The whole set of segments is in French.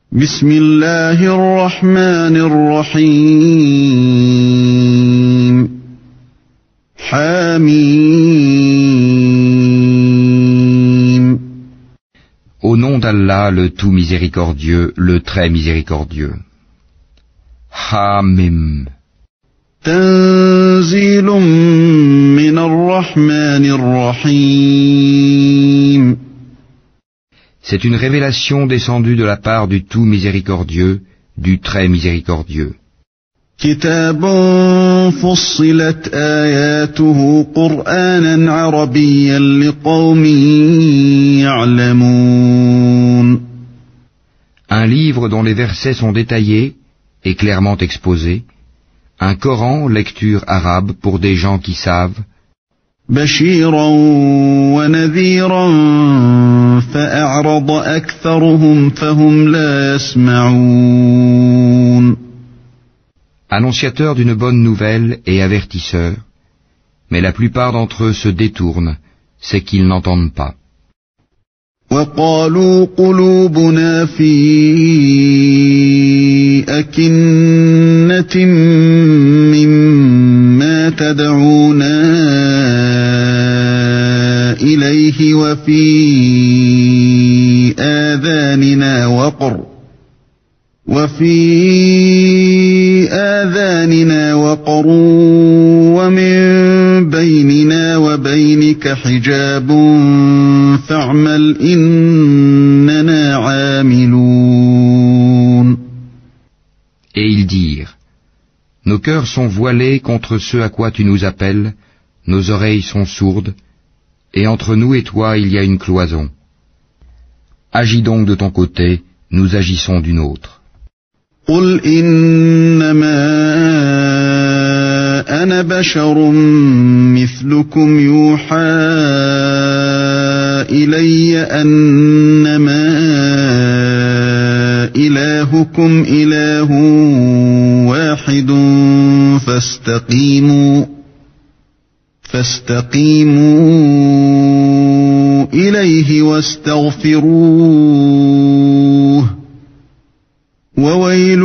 بسم الله الرحمن الرحيم حميم. Au nom d'Allah, le tout miséricordieux, le très miséricordieux. Hamim. تنزيل من الرحمن الرحيم. C'est une révélation descendue de la part du tout miséricordieux, du très miséricordieux. كتاب فصلت آياته قرآنا عربيا لقوم يعلمون. Un livre dont les versets sont détaillés et clairement exposés, un Coran, lecture arabe pour des gens qui savent, بشيرا ونذيرا فأعرض أكثرهم فهم لا يسمعون. annonciateur d'une bonne nouvelle et avertisseur, mais la plupart d'entre eux se détournent, c'est qu'ils n'entendent pas. وقالوا قلوبنا في أكنة مما تدعونا إليه وفي آذاننا وقر ومن بيننا وبينك حجاب فاعمل إننا عاملون. Et ils dirent, nos cœurs sont voilés contre ce à quoi tu nous appelles, nos oreilles sont sourdes, et entre nous et toi il y a une cloison. Agis donc de ton côté, nous agissons d'une autre. قل إنما أنا بشر مثلكم يوحى إلي أنما إلهكم إله واحد فاستقيموا إليه واستغفروه وويل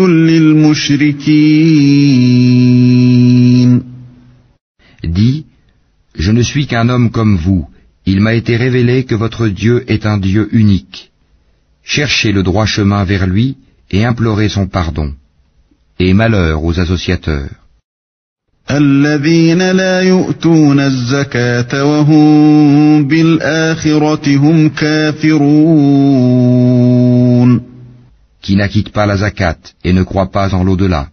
للمشركين. Dis, je ne suis qu'un homme comme vous, il m'a été révélé que votre Dieu est un Dieu unique. Cherchez le droit chemin vers lui et implorez son pardon. Et malheur aux associateurs. الذين لا يؤتون الزكاة وهم بالآخرة هم كافرون. Qui n'acquittent pas la zakat et ne croient pas en l'au-delà.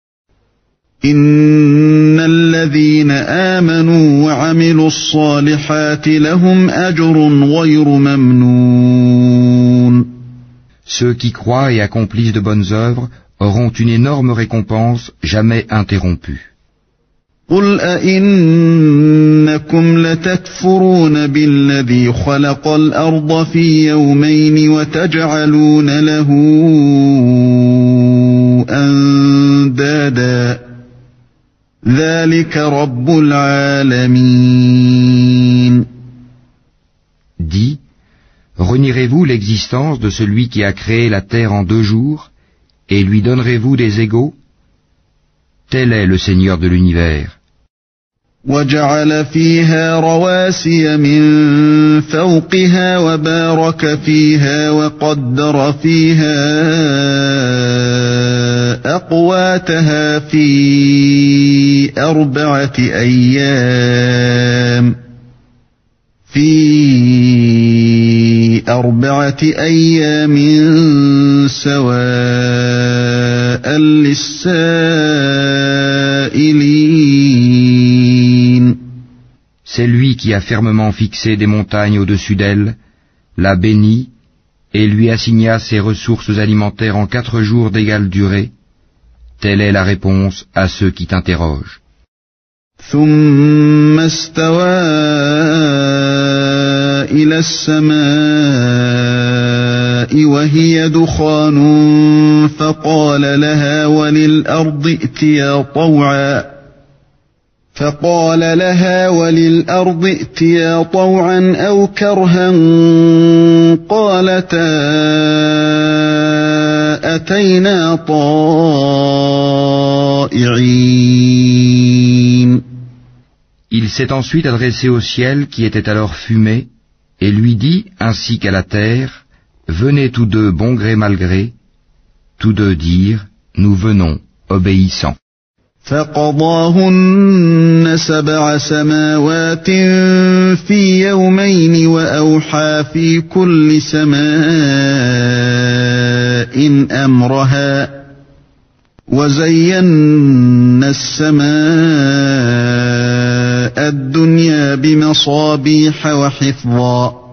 إن الذين آمنوا وعملوا الصالحات لهم أجر غير ممنون. Ceux qui croient et accomplissent de bonnes œuvres auront une énorme récompense jamais interrompue. قل أئنكم لتكفرون بالذي خلق الأرض في يومين وتجعلون له أندادا ذلك رب العالمين. Dis, renierez-vous l'existence de celui qui a créé la terre en 2 jours, et lui donnerez-vous des égaux? Tel est le Seigneur de l'univers. وجعل فيها رواسي من فوقها وبارك فيها وقدر فيها أقواتها في أربعة أيام سواء للسائلين. C'est lui qui a fermement fixé des montagnes au-dessus d'elle, l'a bénie, et lui assigna ses ressources alimentaires en 4 jours d'égale durée. Telle est la réponse à ceux qui t'interrogent. ثم استوى إلى السماء وهي دخان فقال لها وللأرض ائتيا طوعا أو كرها قالتا أتينا طائعين. Il s'est ensuite adressé au ciel qui était alors fumé, et lui dit, ainsi qu'à la terre, venez tous deux bon gré mal gré. Tous deux dirent, nous venons, obéissants. فقضاهن 7 سماوات في يومين وأوحى في كل سماء أمرها وزينا السماء الدنيا بمصابيح وحفظا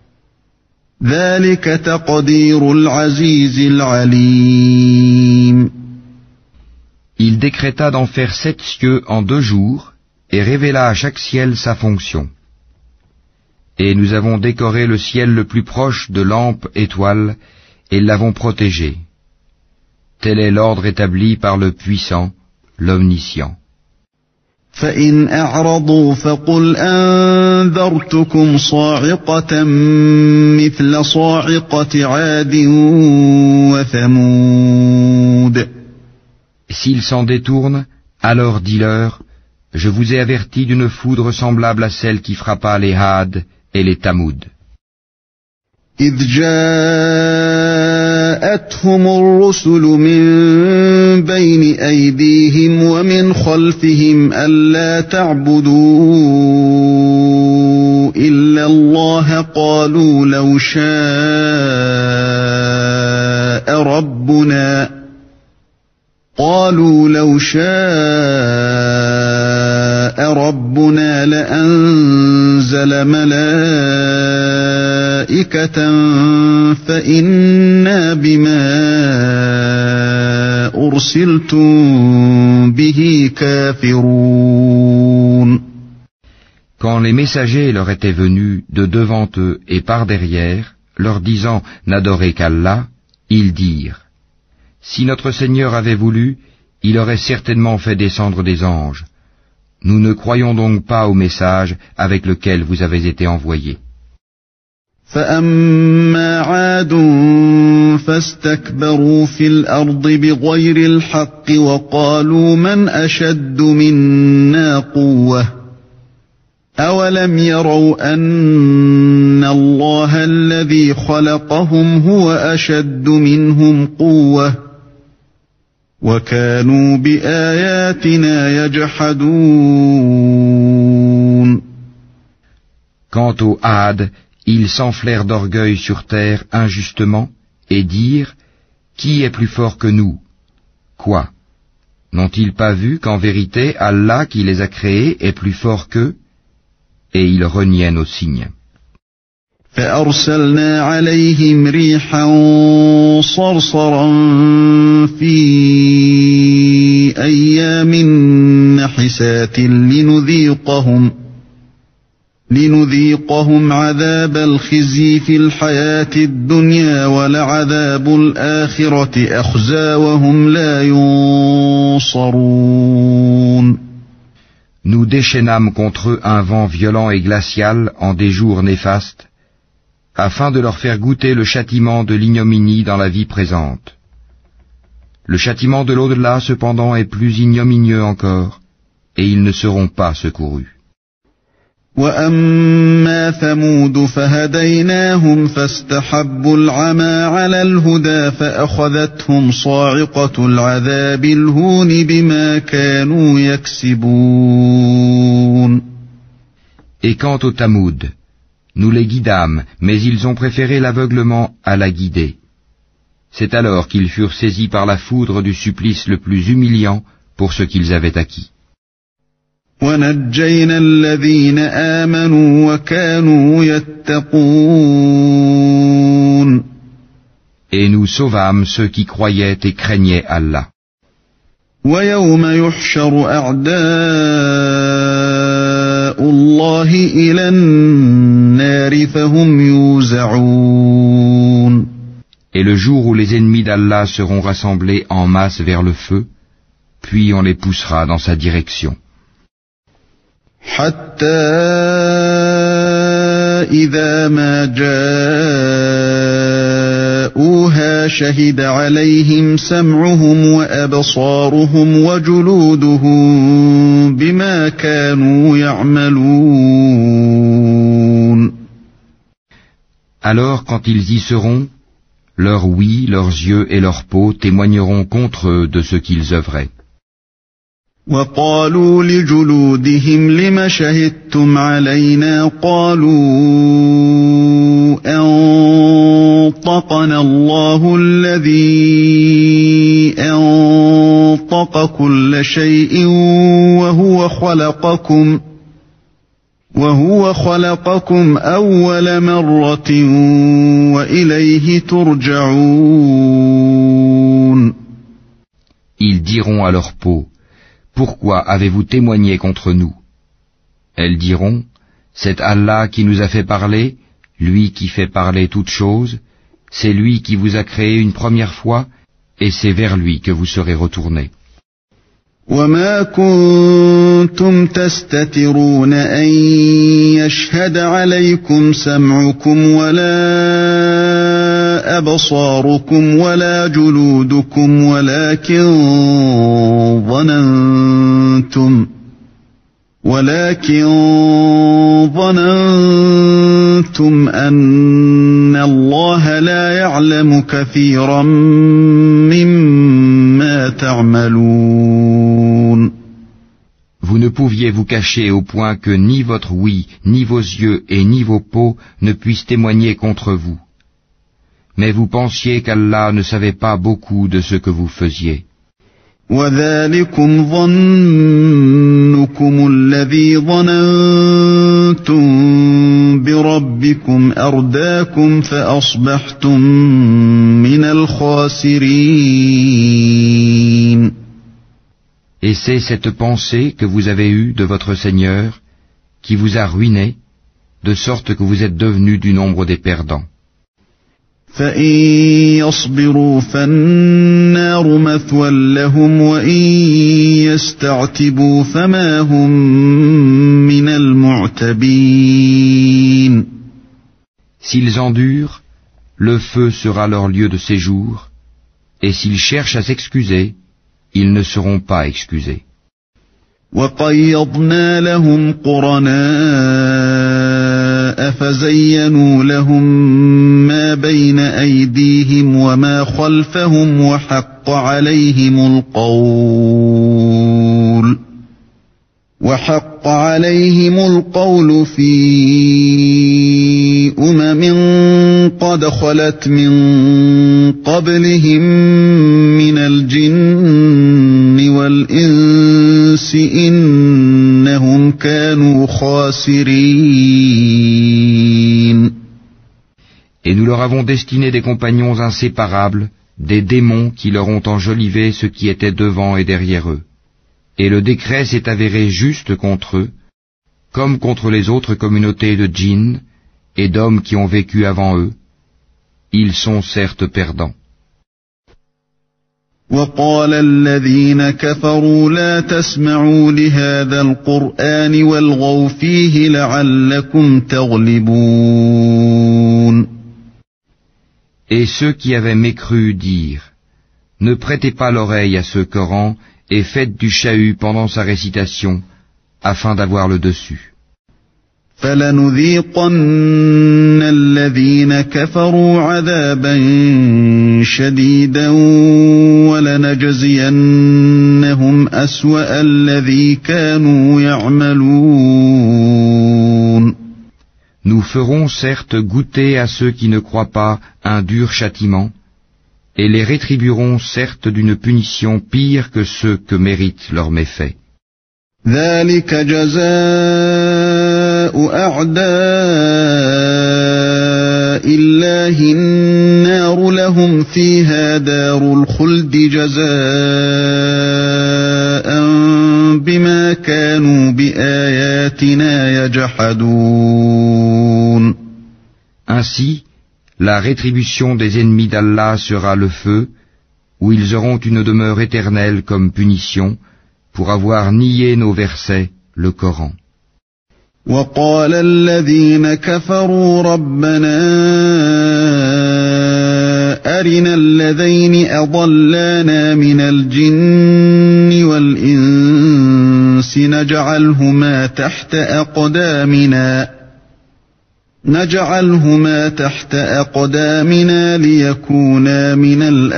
ذلك تقدير العزيز العليم. Il décréta d'en faire 7 cieux en 2 jours, et révéla à chaque ciel sa fonction. Et nous avons décoré le ciel le plus proche de lampes étoiles, et l'avons protégé. Tel est l'ordre établi par le puissant, l'omniscient. فإن أعرضوا فقل أنذرتكم صاعقة مثل صاعقة عاد وثمود. S'ils s'en détournent, alors dis-leur, je vous ai averti d'une foudre semblable à celle qui frappa les Had et les Tamoud. إذ جاءتهم الرسل من بين أيديهم ومن خلفهم ألا تعبدوا إلا الله قالوا لو شاء ربنا لأنزل ملائكة فإنا بما أرسلتم به كافرون. Quand les messagers leur étaient venus de devant eux et par derrière, leur disant n'adorez qu'Allah, ils dirent, si notre Seigneur avait voulu, il aurait certainement fait descendre des anges. Nous ne croyons donc pas au message avec lequel vous avez été envoyés. فأما عاد فاستكبروا في الأرض بغير الحق وقالوا من أشد منا قوة أولم يروا أن الله الذي خلقهم هو أشد منهم قوة وكانوا بآياتنا يجحدون. Quant aux Had, ils s'enflèrent d'orgueil sur terre injustement et dirent, qui est plus fort que nous? Quoi? N'ont-ils pas vu qu'en vérité Allah qui les a créés est plus fort qu'eux? Et ils reniaient nos signes. فأرسلنا عليهم ريحا صرصرا في أيام نحسات لنذيقهم عذاب الخزي في الحياة الدنيا ولعذاب الآخرة أخزى وهم لا ينصرون. Nous déchaînâmes contre eux un vent violent et glacial en des jours néfastes, afin de leur faire goûter le châtiment de l'ignominie dans la vie présente. Le châtiment de l'au-delà, cependant, est plus ignominieux encore, et ils ne seront pas secourus. وَأَمَّا ثَمُودُ فَهَدَيْنَاهُمْ فَاسْتَحَبُّوا الْعَمَى عَلَى الْهُدَى فَأَخَذَتْهُمْ صَاعِقَةُ الْعَذَابِ الْهُونِ بِمَا كَانُوا يَكْسِبُونَ. Et quant aux Tamoud, nous les guidâmes, mais ils ont préféré l'aveuglement à la guider. C'est alors qu'ils furent saisis par la foudre du supplice le plus humiliant pour ce qu'ils avaient acquis. وَنَجَّيْنَا الَّذِينَ آمَنُوا وَكَانُوا يَتَّقُونَ. Et nous sauvâmes ceux qui croyaient et craignaient Allah. وَيَوْمَ يُحْشَرُ أَعْدَاءُ اللَّهِ إِلَى النَّارِ فَهُمْ يُوزَعُونَ. Et le jour où les ennemis d'Allah seront rassemblés en masse vers le feu, puis on les poussera dans sa direction. حتى إذا ما جاءوها شهد عليهم سمعهم وأبصارهم وجلودهم بما كانوا يعملون. Alors quand ils y seront, leur ouïe, leurs yeux et leur peau témoigneront contre eux de ce qu'ils œuvraient. وقالوا لجلودهم لم شهدتم علينا قالوا أنطقنا الله الذي أنطق كل شيء وهو خلقكم أول مرة وإليه ترجعون. Ils diront à leur peau, pourquoi avez-vous témoigné contre nous? Elles diront, c'est Allah qui nous a fait parler, lui qui fait parler toutes choses, c'est lui qui vous a créé une première fois, et c'est vers lui que vous serez retournés. وما كنتم تستترون أن يشهد عليكم سمعكم ولا أبصاركم ولا جلودكم ولكن ظننتم أن الله لا يعلم كثيرا مما تعملون. Vous ne pouviez vous cacher au point que ni votre ouïe, ni vos yeux et ni vos peaux ne puissent témoigner contre vous. Mais vous pensiez qu'Allah ne savait pas beaucoup de ce que vous faisiez. وَذَلِكُمْ ظَنُّكُمُ الَّذِي ظَنَنْتُمْ بِرَبِّكُمْ أَرْدَاكُمْ فَأَصْبَحْتُمْ مِنَ الْخَاسِرِينَ. Et c'est cette pensée que vous avez eue de votre Seigneur qui vous a ruiné, de sorte que vous êtes devenus du nombre des perdants. فَإِن يَصْبِرُوا فَالنَّارُ مَثْوًى لَهُمْ وَإِن يَسْتَعْتِبُوا فَمَا هُمْ مِنَ الْمُعْتَبِينَ. S'ils endurent, le feu sera leur lieu de séjour, et s'ils cherchent à s'excuser, ils ne seront pas excusés. وَقَيَّضْنَا لَهُمْ قُرَنَاءَ فَزَيَّنُوا لَهُم مَّا بَيْنَ أَيْدِيهِمْ وَمَا خَلْفَهُمْ وَحَقَّ عَلَيْهِمُ الْقَوْلُ فِي قَدْ خَلَتْ مِن قَبْلِهِم مِّنَ الْجِنِّ وَالْإِنسِ إِنَّهُمْ كَانُوا خَاسِرِينَ. Et nous leur avons destiné des compagnons inséparables, des démons qui leur ont enjolivé ce qui était devant et derrière eux. Et le décret s'est avéré juste contre eux, comme contre les autres communautés de djinns et d'hommes qui ont vécu avant eux. Ils sont certes perdants. وَقَالَ الَّذِينَ كَفَرُوا لَا تَسْمَعُوا لِهَذَا الْقُرْآنِ وَالْغَوْا فِيهِ لَعَلَّكُمْ تَغْلِبُونَ. Et ceux qui avaient mécru dirent, ne prêtez pas l'oreille à ce Coran et faites du chahut pendant sa récitation, afin d'avoir le dessus. فَلَنُذِيقَنَّ الَّذِينَ كَفَرُوا عَذَابًا شَدِيدًا وَلَنَجْزِيَنَّهُمْ أَسْوَأَ الَّذِي كَانُوا يَعْمَلُونَ. Nous ferons certes goûter à ceux qui ne croient pas un dur châtiment, et les rétribuerons certes d'une punition pire que ceux que méritent leurs méfaits. ذَلِكَ جَزَاءُ أَعْدَاءِ اللَّهِ النَّارُ لَهُمْ فِيهَا دَارُ الْخُلْدِ جَزَاءً بِمَا كَانُوا بِآيَاتِنَا يَجْحَدُونَ. Ainsi, la rétribution des ennemis d'Allah sera le feu, où ils auront une demeure éternelle comme punition, pour avoir nié nos versets, le Coran. وَقَالَ الَّذِينَ كَفَرُوا رَبَّنَا أرنا اللذين أضلانا من الجن والإنس نجعلهما تحت أقدامنا ليكونا من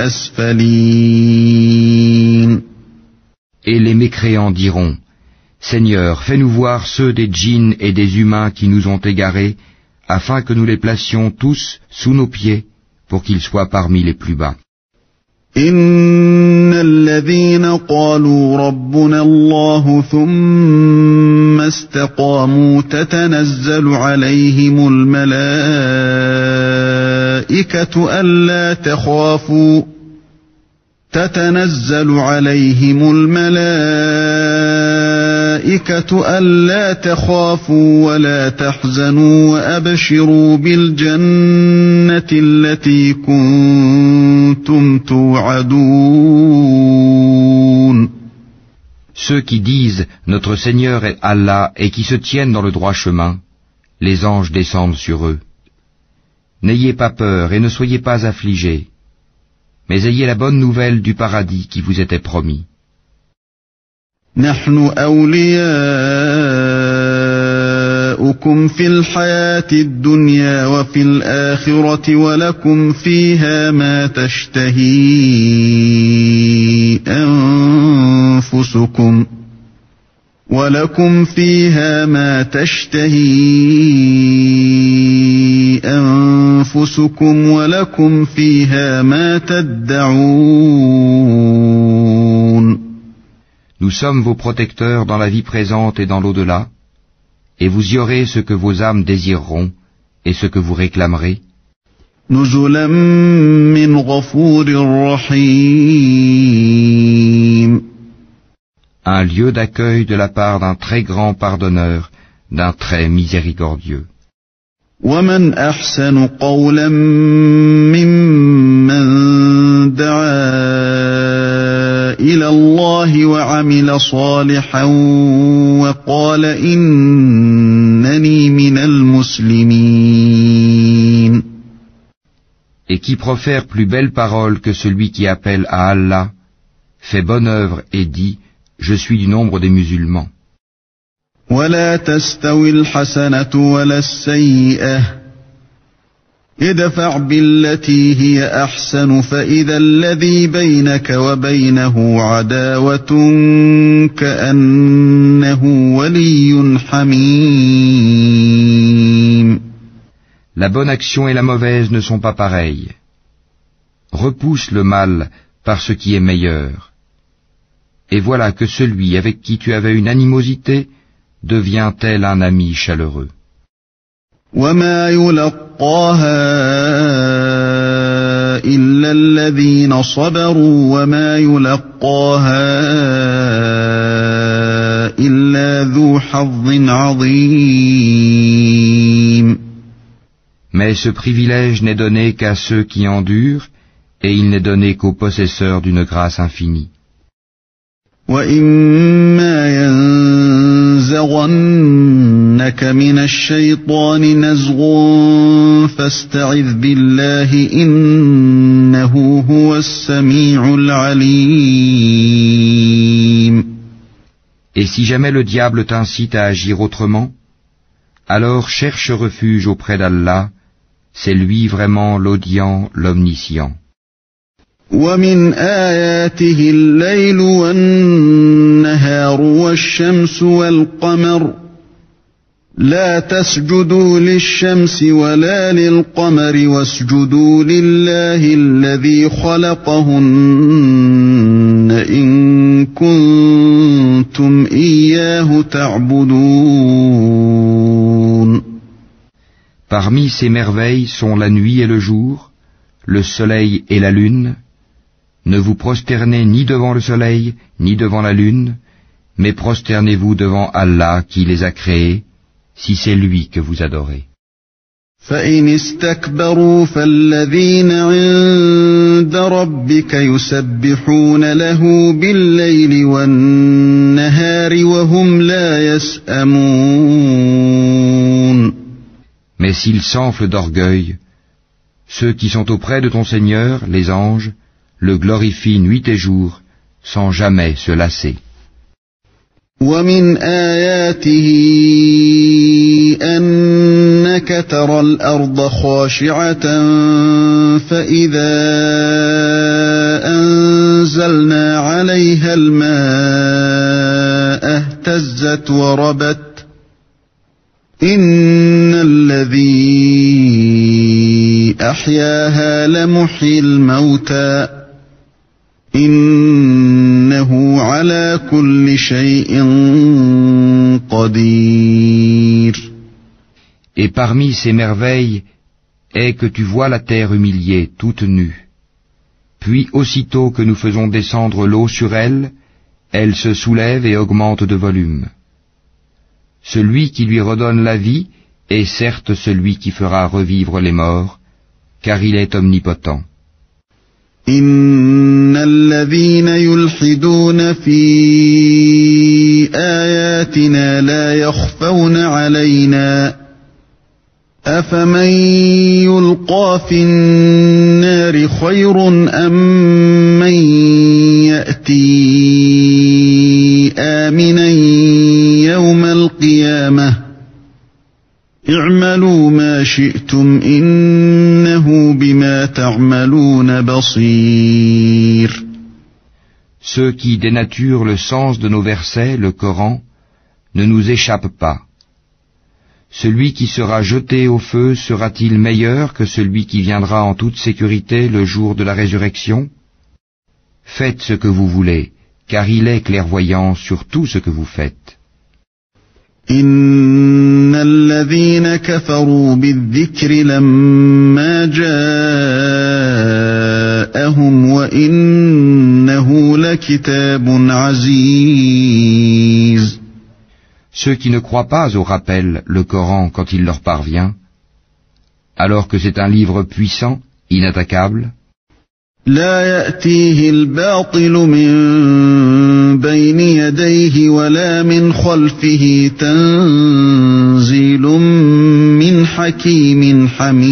الأسفلين. Et les mécréants diront, Seigneur, fais-nous voir ceux des djinns et des humains qui nous ont égarés, afin que nous les placions tous sous nos pieds, pour qu'ils soient parmi les plus bas. إن الذين قالوا ربنا الله ثم استقاموا تتنزل عليهم الملائكة ألا تخافوا ولا تحزنوا وأبشروا بالجنة التي كنتم توعدون. Ceux qui disent notre Seigneur est Allah et qui se tiennent dans le droit chemin, les anges descendent sur eux. N'ayez pas peur et ne soyez pas affligés, mais ayez la bonne nouvelle du paradis qui vous était promis. نحن أولياؤكم في الحياة الدنيا وفي الآخرة ولكم فيها ما تشتهي أنفسكم ولكم فيها ما تدعون. Nous sommes vos protecteurs dans la vie présente et dans l'au-delà, et vous y aurez ce que vos âmes désireront et ce que vous réclamerez. نزلا من غفور رحيم. Un lieu d'accueil de la part d'un très grand pardonneur, d'un très miséricordieux. ومن أحسن قولا ممن دعا إلى الله وعمل صالحا وقال إنني من المسلمين. Et qui profère plus belle parole que celui qui appelle à Allah, fait bonne œuvre et dit, je suis du nombre des musulmans. ولا تستوي الحسنة ولا السيئة ادفع بالتي هي أحسن فإذا الذي بينك وبينه عداوة كأنه ولي حميم. La bonne action et la mauvaise ne sont pas pareilles. Repousse le mal par ce qui est meilleur. Et voilà que celui avec qui tu avais une animosité devient tel un ami chaleureux. وما يلقاها إلا الذين صبروا وما يلقاها إلا ذو حظ عظيم. Mais ce privilège n'est donné qu'à ceux qui endurent, et il n'est donné qu'aux possesseurs d'une grâce infinie. وَإِمَّا يَنزَغَنَّكَ مِنَ الشَّيْطَانِ نَزْغٌ فَاسْتَعِذْ بِاللَّهِ إِنَّهُ هُوَ السَّمِيعُ الْعَلِيمُ. Et si jamais le diable t'incite à agir autrement, alors cherche refuge auprès d'Allah, c'est lui vraiment l'audient, l'omniscient. وَمِنْ آيَاتِهِ اللَّيْلُ وَالنَّهَارُ وَالشَّمْسُ وَالْقَمَرُ لَا تَسْجُدُوا لِلشَّمْسِ وَلَا لِلْقَمَرِ وَاسْجُدُوا لِلَّهِ الَّذِي خَلَقَهُنَّ إِن كُنتُمْ إِيَّاهُ تَعْبُدُونَ. Parmi ces merveilles sont la nuit et le jour, le soleil et la lune. Ne vous prosternez ni devant le soleil, ni devant la lune, mais prosternez-vous devant Allah qui les a créés, si c'est lui que vous adorez. فَإِنِ اسْتَكْبَرُوا فَالَّذِينَ عِندَ رَبِّكَ يُسَبِّحُونَ لَهُ بِاللَّيْلِ وَالنَّهَارِ وَهُمْ لَا يَسْأَمُونَ. Mais s'ils s'enflent d'orgueil, Ceux qui sont auprès de ton Seigneur, les anges, le glorifient nuit et jour, sans jamais se lasser. ومن آياته أنك ترى الأرض خاشعة فإذا أنزلنا عليها الماء اهتزت وربت إن الذي أحياها لمحيي الموتى إنه على كل شيء قدير. Et parmi ces merveilles est que tu vois la terre humiliée, toute nue. Puis aussitôt que nous faisons descendre l'eau sur elle, elle se soulève et augmente de volume. Celui qui lui redonne la vie est certes celui qui fera revivre les morts, car il est omnipotent. إن الذين يلحدون في آياتنا لا يخفون علينا أفمن يلقى في النار خير أم من يأتي آمنا يوم القيامة اعملوا ما شئتم إنه بما تعملون بصير. Ceux qui dénaturent le sens de nos versets, le Coran, ne nous échappent pas. Celui qui sera jeté au feu sera-t-il meilleur que celui qui viendra en toute sécurité le jour de la résurrection? Faites ce que vous voulez, car il est clairvoyant sur tout ce que vous faites. إن الذين كفروا بالذكر لما جاءهم وإنه لكتاب عزيز. Ceux qui ne croient pas au rappel, le Coran, quand il leur parvient, alors que c'est un livre puissant, inattaquable, لا يأتيه الباطل من بين يديه ولا من خلفه تنزيل من حكيم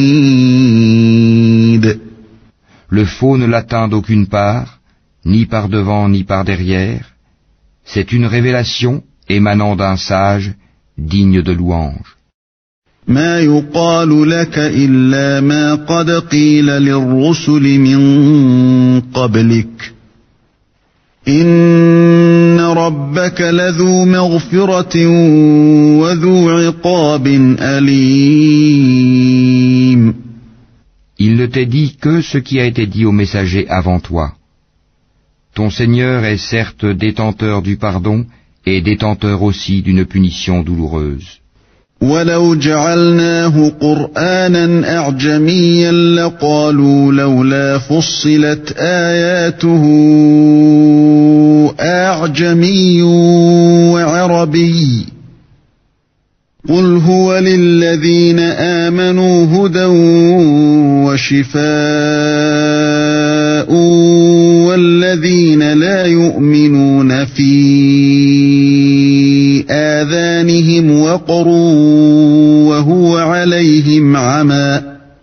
حميد. Le faux ne l'atteint d'aucune part, ni par devant ni par derrière. C'est une révélation émanant d'un sage digne de louange. ما يقال لك إلا ما قد قيل للرسل من قبلك إن ربك لذو مغفرة وذو عقاب أليم. Il ne t'est dit que ce qui a été dit aux messagers avant toi. Ton Seigneur est certes détenteur du pardon et détenteur aussi d'une punition douloureuse. ولو جعلناه قرآنا أعجميا لقالوا لولا فصلت آياته أعجمي وعربي قل هو للذين آمنوا هدى وشفاء والذين لا يؤمنون في آذانهم وقر وهو عليهم عمى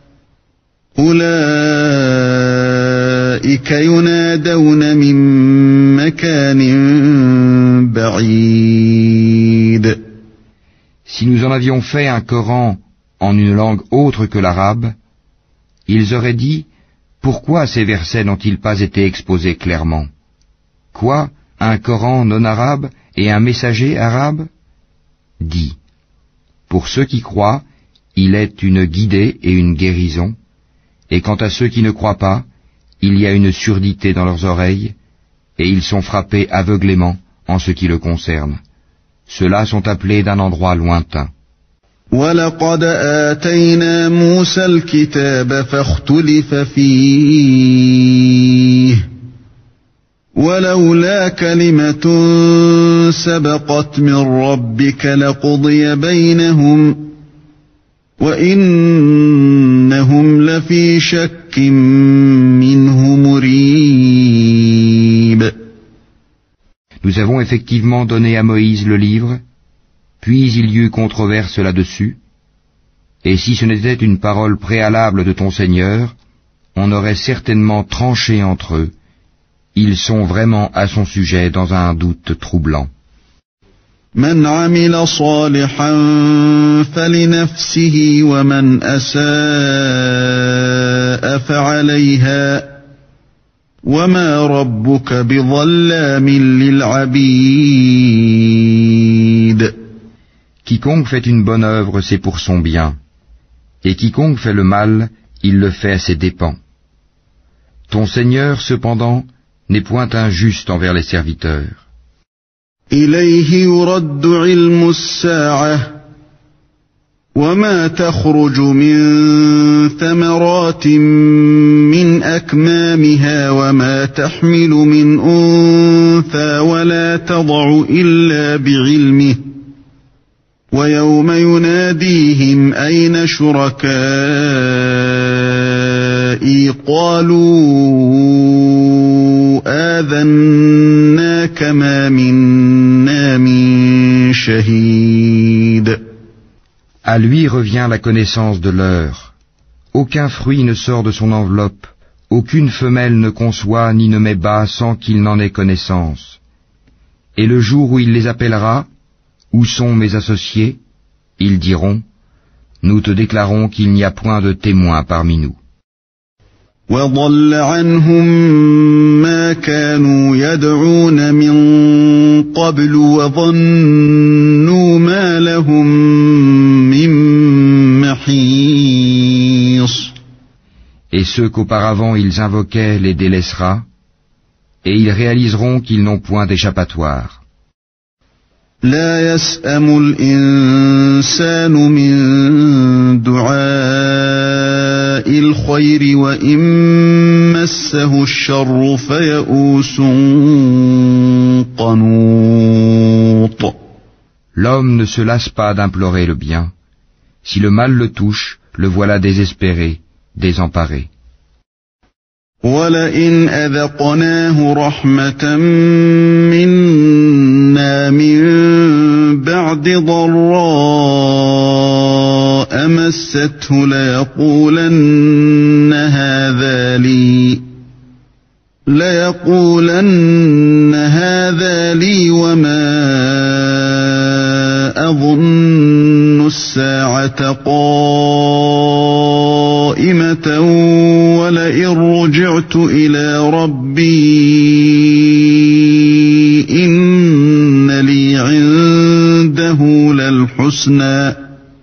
أولئك ينادون من مكان بعيد. Si nous en avions fait un Coran en une langue autre que l'arabe, ils auraient dit, pourquoi ces versets n'ont-ils pas été exposés clairement? Quoi, un Coran non arabe et un messager arabe? Dis, pour ceux qui croient, il est une guidée et une guérison, et quant à ceux qui ne croient pas, il y a une surdité dans leurs oreilles, et ils sont frappés aveuglément en ce qui le concerne. Ceux-là sont appelés d'un endroit lointain. وَلَقَدْ آتَيْنَا مُوسَى الْكِتَابَ فَاخْتُلِفَ فِيهِ وَلَوْلَا كَلِمَةٌ سَبَقَتْ مِنْ رَبِّكَ لَقُضِيَ بَيْنَهُمْ وَإِنَّهُمْ لَفِي شَكٍّ مِّنْهُ مُرِيبٍ. Nous avons effectivement donné à Moïse le livre, puis il y eut controverse là-dessus, Et si ce n'était une parole préalable de ton Seigneur, on aurait certainement tranché entre eux. Ils sont vraiment à son sujet dans un doute troublant. من عمل صالحا فلنفسه ومن أساء فعليها وما ربك بظلام للعبيد. Quiconque fait une bonne œuvre, c'est pour son bien, et quiconque fait le mal, il le fait à ses dépens. Ton Seigneur, cependant, n'est point injuste envers les serviteurs. إليه يرد علم الساعة وما تخرج من ثمرات من أكمامها وما تحمل من أنثى ولا تضع إلا بعلمه ويوم يناديهم أين شركائي قالوا آذناك ما منا من شهيد. À lui revient la connaissance de l'heure. Aucun fruit ne sort de son enveloppe, aucune femelle ne conçoit ni ne met bas sans qu'il n'en ait connaissance. Et le jour où il les appellera, où sont mes associés? Ils diront, nous te déclarons qu'il n'y a point de témoin parmi nous. وَضَلَّ عَنْهُمْ مَا كَانُوا يَدْعُونَ مِنْ قَبْلُ وَظَنُّوا مَا لَهُمْ مِنْ مَحِيصٍ. Et ceux qu'auparavant ils invoquaient les délaissera, et ils réaliseront qu'ils n'ont point d'échappatoire. لا يسأم الإنسان من دعاء الخير وإن مسه الشر فيئوس قنوط. L'homme ne se lasse pas d'implorer le bien. Si le mal le touche, le voilà désespéré, désemparé. وَلَئِنْ أَذَقْنَاهُ رَحْمَةً مِنَّا مِنْ بَعْدِ ضَرَّاءَ مَسَّتْهُ لَيَقُولَنَّ هَذَا لِي وَمَا أَظُنُّ السَّاعَةَ قَائِمَةً وَلَئِنْ رُجِعْتُ إِلَى رَبِّي إِنَّ لِي عِندَهُ لَلْحُسْنَى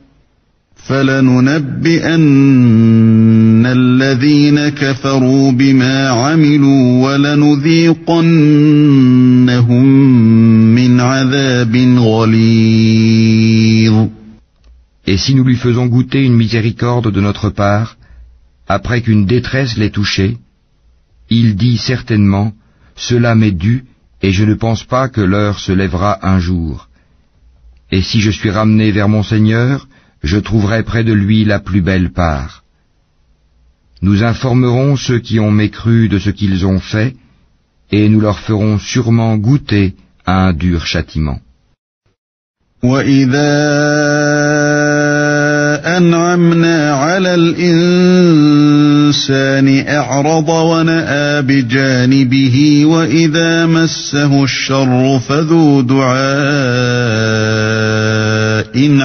فَلَنُنَبِّئَنَّ الَّذِينَ كَفَرُوا بِمَا عَمِلُوا وَلَنُذِيقَنَّهُم مِّنْ عَذَابٍ غَلِيظٍ. Et si nous lui faisons goûter une miséricorde de notre part, après qu'une détresse l'ait touché, il dit certainement, cela m'est dû, et je ne pense pas que l'heure se lèvera un jour. Et si je suis ramené vers mon Seigneur, je trouverai près de lui la plus belle part. Nous informerons ceux qui ont mécru de ce qu'ils ont fait, et nous leur ferons sûrement goûter à un dur châtiment. أنعمنا على الإنسان أعرض ونأى بجانبه وإذا مسه الشر فذو دعاء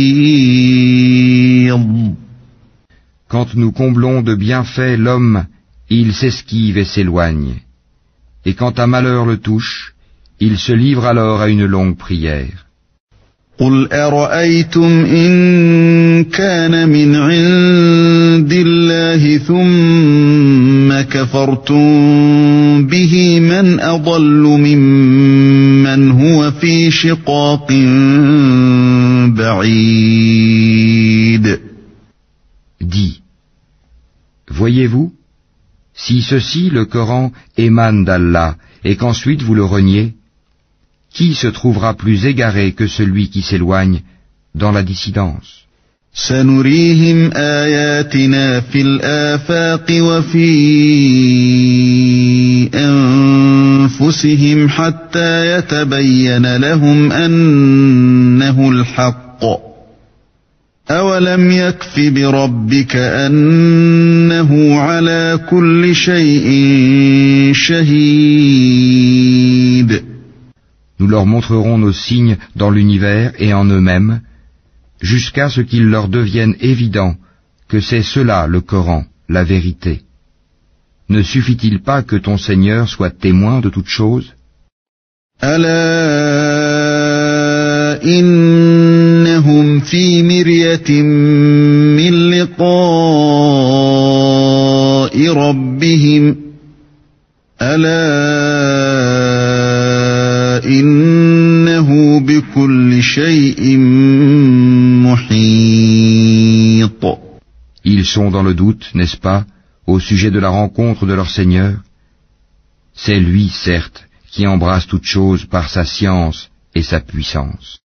عريض. Quand nous comblons de bienfaits l'homme, il s'esquive et s'éloigne. Et quand un malheur le touche, il se livre alors à une longue prière. قُلْ أَرَأَيْتُمْ إِنْ كَانَ مِنْ عِنْدِ اللَّهِ ثُمَّ كَفَرْتُمْ بِهِ مَنْ أَضَلُّ مِمَّنْ هُوَ فِي شِقَاقٍ بَعِيدٍ. Dis, voyez-vous, si ceci, le Coran, émane d'Allah, et qu'ensuite vous le reniez, qui se trouvera plus égaré que celui qui s'éloigne dans la dissidence? سنريهم آياتنا في الآفاق وفي أنفسهم حتى يتبين لهم أنه الحق أولم يكف بربك أنه على كل شيء شهيد. Nous leur montrerons nos signes dans l'univers et en eux-mêmes, jusqu'à ce qu'il leur devienne évident que c'est cela le Coran, la vérité. Ne suffit-il pas que ton Seigneur soit témoin de toutes choses? ألا إنهم في مرية من لقاء ربهم ألا إنه بكل شيء محيط. Ils sont dans le doute, n'est-ce pas, au sujet de la rencontre de leur Seigneur? C'est lui, certes, qui embrasse toutes choses par sa science et sa puissance.